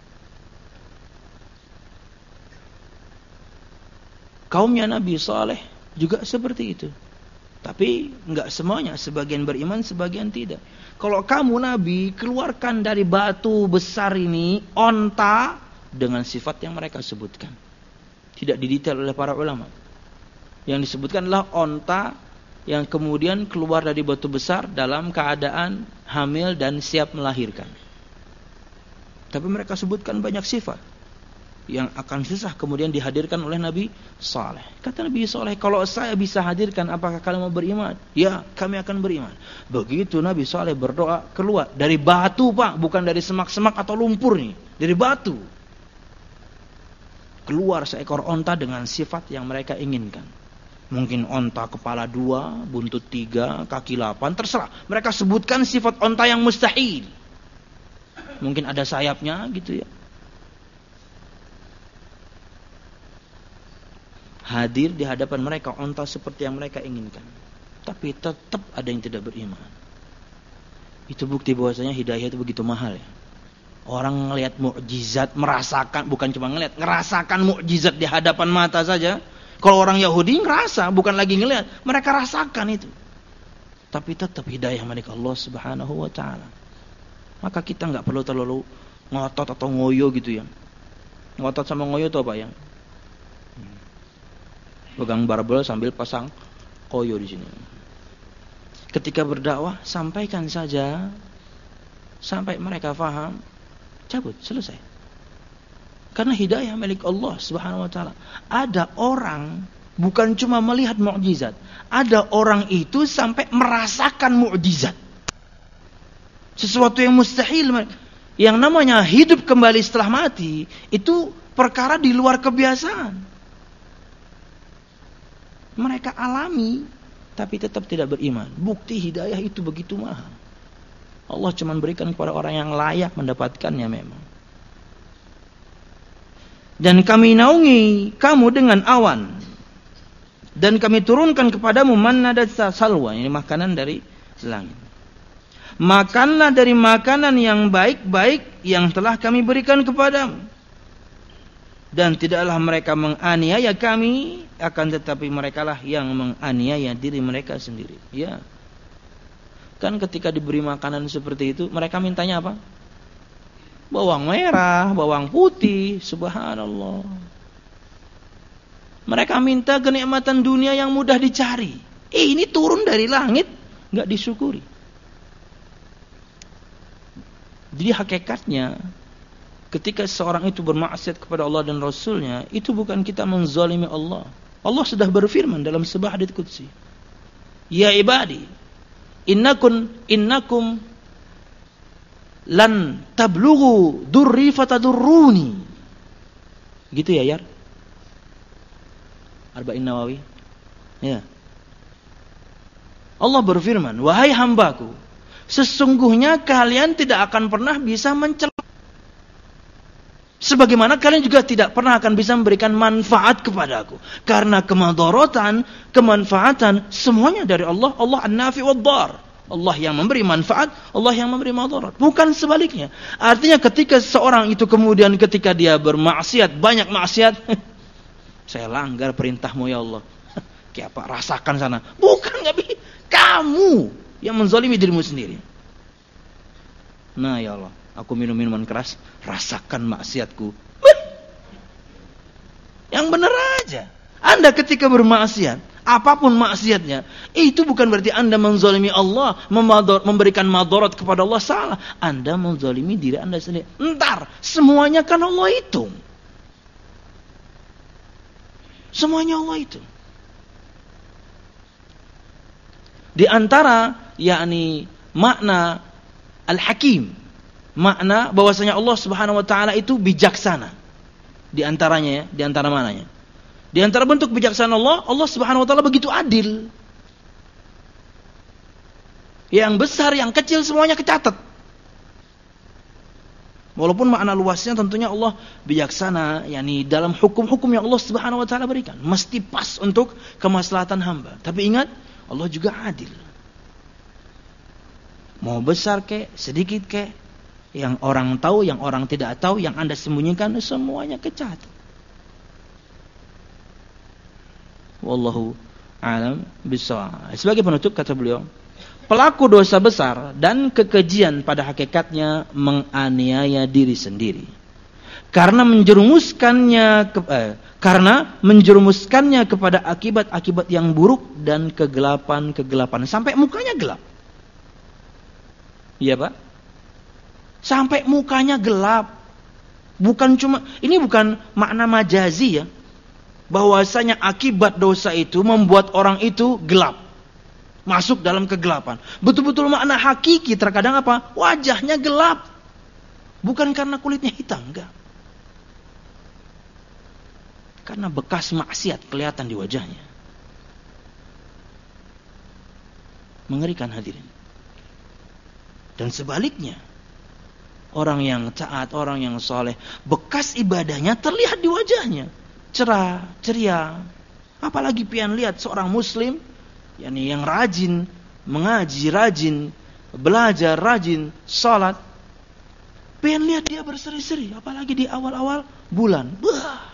Kaumnya Nabi Saleh juga seperti itu. Tapi enggak semuanya, sebagian beriman, sebagian tidak. Kalau kamu Nabi keluarkan dari batu besar ini onta dengan sifat yang mereka sebutkan. Tidak didetail oleh para ulama. Yang disebutkan adalah onta yang kemudian keluar dari batu besar dalam keadaan hamil dan siap melahirkan. Tapi mereka sebutkan banyak sifat yang akan susah kemudian dihadirkan oleh Nabi Saleh. Kata Nabi Saleh, kalau saya bisa hadirkan, apakah kalian mau beriman? Ya, kami akan beriman. Begitu Nabi Saleh berdoa, keluar dari batu pak, bukan dari semak-semak atau lumpur nih, dari batu. Keluar seekor onta dengan sifat yang mereka inginkan. Mungkin onta kepala dua, buntut tiga, kaki delapan, terserah. Mereka sebutkan sifat onta yang mustahil. Mungkin ada sayapnya gitu ya. Hadir di hadapan mereka onta seperti yang mereka inginkan. Tapi tetap ada yang tidak beriman. Itu bukti bahwasanya hidayah itu begitu mahal ya. Orang ngelihat mukjizat, merasakan, bukan cuma ngelihat, ngerasakan mukjizat di hadapan mata saja. Kalau orang Yahudi ngerasa, bukan lagi ngelihat, mereka rasakan itu. Tapi tetap hidayah milik Allah Subhanahu wa taala. Maka kita enggak perlu terlalu ngotot atau ngoyo gitu ya. Ngotot sama ngoyo itu apa ya? Pegang barbel sambil pasang koyo di sini. Ketika berdakwah, sampaikan saja sampai mereka faham, cabut, selesai. Karena hidayah milik Allah Subhanahu wa taala. Ada orang bukan cuma melihat mukjizat, ada orang itu sampai merasakan mukjizat. Sesuatu yang mustahil. Yang namanya hidup kembali setelah mati, itu perkara di luar kebiasaan. Mereka alami, tapi tetap tidak beriman. Bukti hidayah itu begitu mahal. Allah cuma berikan kepada orang yang layak mendapatkannya memang. Dan kami naungi kamu dengan awan. Dan kami turunkan kepadamu manna dan salwa. Ini makanan dari langit. Makanlah dari makanan yang baik-baik yang telah kami berikan kepadamu. Dan tidaklah mereka menganiaya kami, akan tetapi merekalah yang menganiaya diri mereka sendiri. Ya. Kan ketika diberi makanan seperti itu, mereka mintanya apa? Bawang merah, bawang putih, subhanallah. Mereka minta kenikmatan dunia yang mudah dicari. Eh, ini turun dari langit, enggak disyukuri. Jadi hakikatnya ketika seorang itu bermaksiat kepada Allah dan Rasulnya, itu bukan kita menzalimi Allah. Allah sudah berfirman dalam sebuah hadits qudsi, ya ibadi, innakum innakum lan tablughu durri fatadurruni. Gitu ya, Yar? Arba'in Nawawi. Ya. Allah berfirman, wahai hambaku, sesungguhnya kalian tidak akan pernah bisa mencela. Sebagaimana kalian juga tidak pernah akan bisa memberikan manfaat kepada aku. Karena kemadharatan, kemanfaatan, semuanya dari Allah. Allah an-nafi wad-dhar. Allah yang memberi manfaat, Allah yang memberi madarat. Bukan sebaliknya. Artinya ketika seorang itu kemudian ketika dia bermaksiat, banyak maksiat, saya langgar perintahmu ya Allah. Kayak apa? Rasakan sana. Bukan, gak bisa. Kamu yang menzalimi dirimu sendiri. Nah ya Allah, aku minum minuman keras, rasakan maksiatku. Yang benar aja. Anda ketika bermaksiat, apapun maksiatnya, itu bukan berarti Anda menzalimi Allah, memador, memberikan madarat kepada Allah. Salah. Anda menzalimi diri Anda sendiri. Entar, semuanya kan Allah hitung. Semuanya Allah hitung. Di antara yakni makna Al-Hakim, makna bahwasanya Allah Subhanahu wa taala itu bijaksana. Di antaranya ya, di antara mananya. Di antara bentuk bijaksana Allah, Allah Subhanahu wa taala begitu adil. Yang besar, yang kecil semuanya kecatat. Walaupun makna luasnya tentunya Allah bijaksana, yakni dalam hukum-hukum yang Allah Subhanahu wa taala berikan mesti pas untuk kemaslahatan hamba. Tapi ingat, Allah juga adil. Mau besar kek, sedikit kek, yang orang tahu, yang orang tidak tahu, yang Anda sembunyikan, semuanya kecatat. Wallahu a'lam bishawab. Sebagai penutup kata beliau, pelaku dosa besar dan kekejian pada hakikatnya menganiaya diri sendiri. Karena menjerumuskannya ke, eh, karena menjerumuskannya kepada akibat-akibat yang buruk dan kegelapan-kegelapan sampai mukanya gelap. Iya, Pak? Sampai mukanya gelap. Bukan cuma ini bukan makna majazi ya. Bahwasanya akibat dosa itu membuat orang itu gelap. Masuk dalam kegelapan. Betul-betul makna hakiki terkadang apa? Wajahnya gelap. Bukan karena kulitnya hitam, enggak. Karena bekas maksiat kelihatan di wajahnya. Mengerikan hadirin. Dan sebaliknya, orang yang taat, orang yang soleh, bekas ibadahnya terlihat di wajahnya. Cerah, ceria. Apalagi pian lihat seorang muslim yakni yang rajin mengaji, rajin belajar, rajin salat. Pian lihat dia berseri-seri, apalagi di awal-awal bulan. Bah.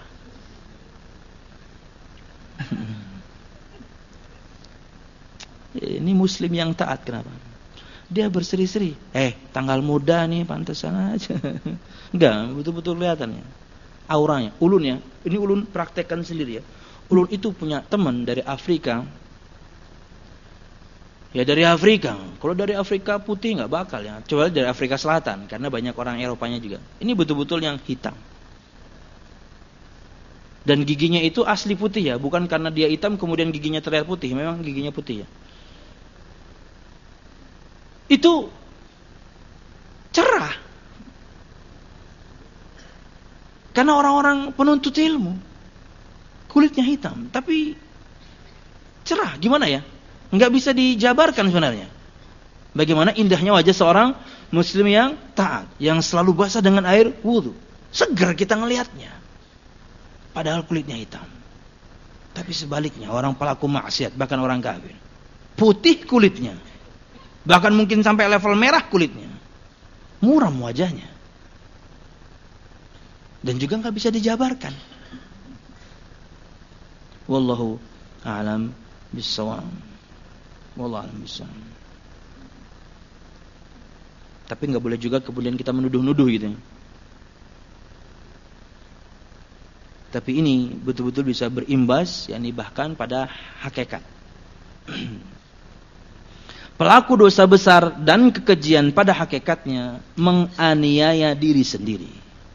Ini muslim yang taat, kenapa? Dia berseri-seri. Eh, tanggal muda nih, pantesan aja. Enggak, betul-betul kelihatannya. Auranya, ulunnya. Ini ulun praktekkan sendiri ya. Ulun itu punya teman dari Afrika. Ya dari Afrika. Kalau dari Afrika putih nggak bakal ya. Coba dari Afrika Selatan, karena banyak orang Eropanya juga. Ini betul-betul yang hitam. Dan giginya itu asli putih ya, bukan karena dia hitam kemudian giginya terlihat putih. Memang giginya putih ya. Itu cerah. Karena orang-orang penuntut ilmu kulitnya hitam, tapi cerah. Gimana ya? Enggak bisa dijabarkan sebenarnya. Bagaimana indahnya wajah seorang muslim yang taat, yang selalu basah dengan air wudu. Segar kita ngelihatnya. Padahal kulitnya hitam. Tapi sebaliknya orang pelaku maksiat, bahkan orang kafir, putih kulitnya. Bahkan mungkin sampai level merah kulitnya. Muram wajahnya. Dan juga enggak bisa dijabarkan. Wallahu a'lam bissawab. Wallahu a'lam bissawab. Tapi enggak boleh juga kemudian kita menuduh-nuduh gitu. Tapi ini betul-betul bisa berimbas, yakni bahkan pada hakikat. Pelaku dosa besar dan kekejian pada hakikatnya menganiaya diri sendiri.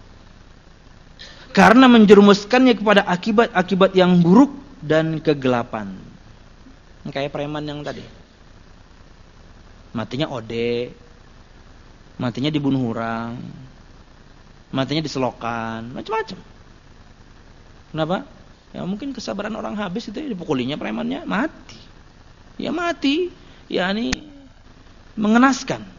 Karena menjerumuskannya kepada akibat-akibat yang buruk dan kegelapan. Kayak preman yang tadi. Matinya ode, matinya dibunuh orang, matinya diselokan, macam-macam. Kenapa? Ya mungkin kesabaran orang habis itu, dipukulinya premannya, mati. Ya mati, ya ini mengenaskan.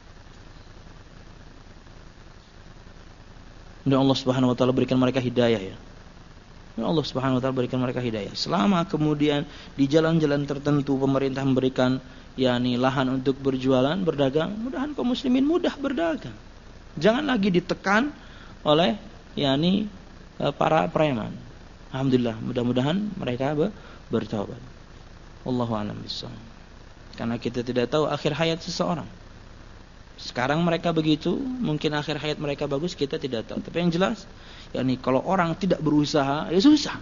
Dan Allah Subhanahu wa taala berikan mereka hidayah ya. Dan Allah Subhanahu wa taala berikan mereka hidayah. Selama kemudian di jalan-jalan tertentu pemerintah memberikan yakni lahan untuk berjualan, berdagang, mudahan kaum muslimin mudah berdagang. Jangan lagi ditekan oleh yakni para preman. Alhamdulillah, mudah-mudahan mereka bertaubat. Wallahu a'lam bishawab. Karena kita tidak tahu akhir hayat seseorang. Sekarang mereka begitu, mungkin akhir hayat mereka bagus, kita tidak tahu. Tapi yang jelas, yakni kalau orang tidak berusaha, ya susah.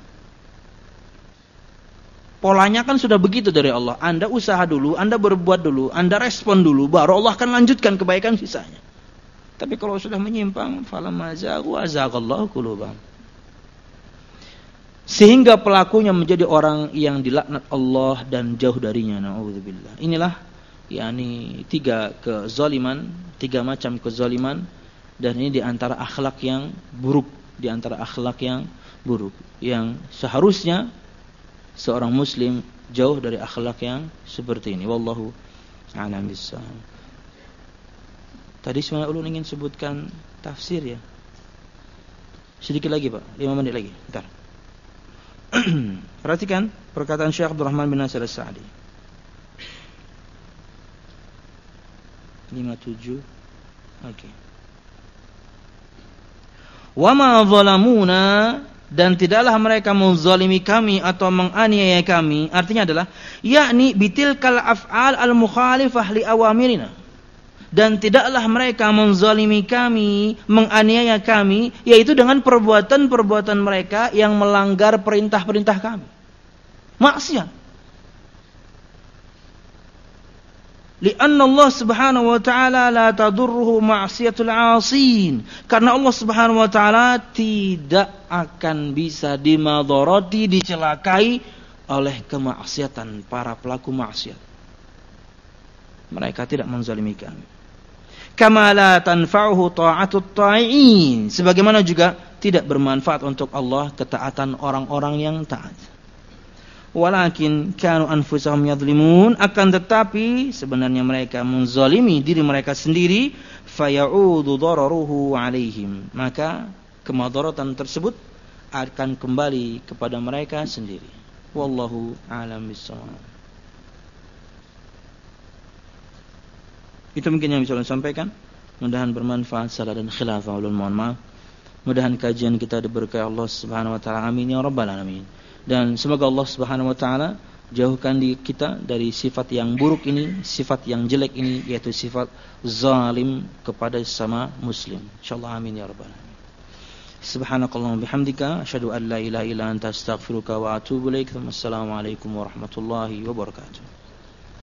Polanya kan sudah begitu dari Allah. Anda usaha dulu, Anda berbuat dulu, Anda respon dulu, baru Allah akan lanjutkan kebaikan sisanya. Tapi kalau sudah menyimpang, falamma zaghu azaghallahu qulubahum. Sehingga pelakunya menjadi orang yang dilaknat Allah dan jauh darinya. Na'udzubillah. Inilah yakni tiga kezaliman, tiga macam kezaliman, dan ini di antara akhlak yang buruk, di antara akhlak yang buruk yang seharusnya seorang muslim jauh dari akhlak yang seperti ini. Wallahu a'lam bishawab. Tadi sebenarnya ulun ingin sebutkan tafsir ya. Sedikit lagi Pak, lima menit lagi. Bentar. Perhatikan perkataan Syekh Abdul Rahman bin Nasir As-Sa'di. lima puluh tujuh. Oke. Okay. Wa ma zalamuna, dan tidaklah mereka menzalimi kami atau menganiaya kami, artinya adalah yakni bitilkal af'al al-mukhalifah li awamirina. Dan tidaklah mereka menzalimi kami, menganiaya kami, yaitu dengan perbuatan-perbuatan mereka yang melanggar perintah-perintah kami. Maksiat. Lianna Allah Subhanahu wa taala la tadurruhu ma'siyatul 'asin. Karena Allah Subhanahu wa taala tidak akan bisa dimadharati, dicelakai oleh kemaksiatan para pelaku maksiat. Mereka tidak menzalimi kami. Kama la tanfa'uhu ta'atut ta'iin. Sebagaimana juga tidak bermanfaat untuk Allah ketaatan orang-orang yang taat. Walakin kanu anfusahum yadhlimun, akan tetapi sebenarnya mereka menzalimi diri mereka sendiri, fayaudu dararuhu alaihim, maka kemadaratan tersebut akan kembali kepada mereka sendiri. Wallahu a'lam bishawab. Itu mungkin yang bisa saya sampaikan. Mudah-mudahan bermanfaat. Salah dan khilaf ulun mohon maaf. Mudah-mudahan kajian kita diberkahi Allah Subhanahu wa taala. Amin ya rabbal alamin. Dan semoga Allah Subhanahu wa taala jauhkan di kita dari sifat yang buruk ini, sifat yang jelek ini, yaitu sifat zalim kepada sesama muslim. Insyaallah amin ya rabbal alamin. Subhanakallahumma bihamdika asyhadu an la ilaha illa anta astaghfiruka wa atubu ilaik. Wassalamu alaikum warahmatullahi wabarakatuh.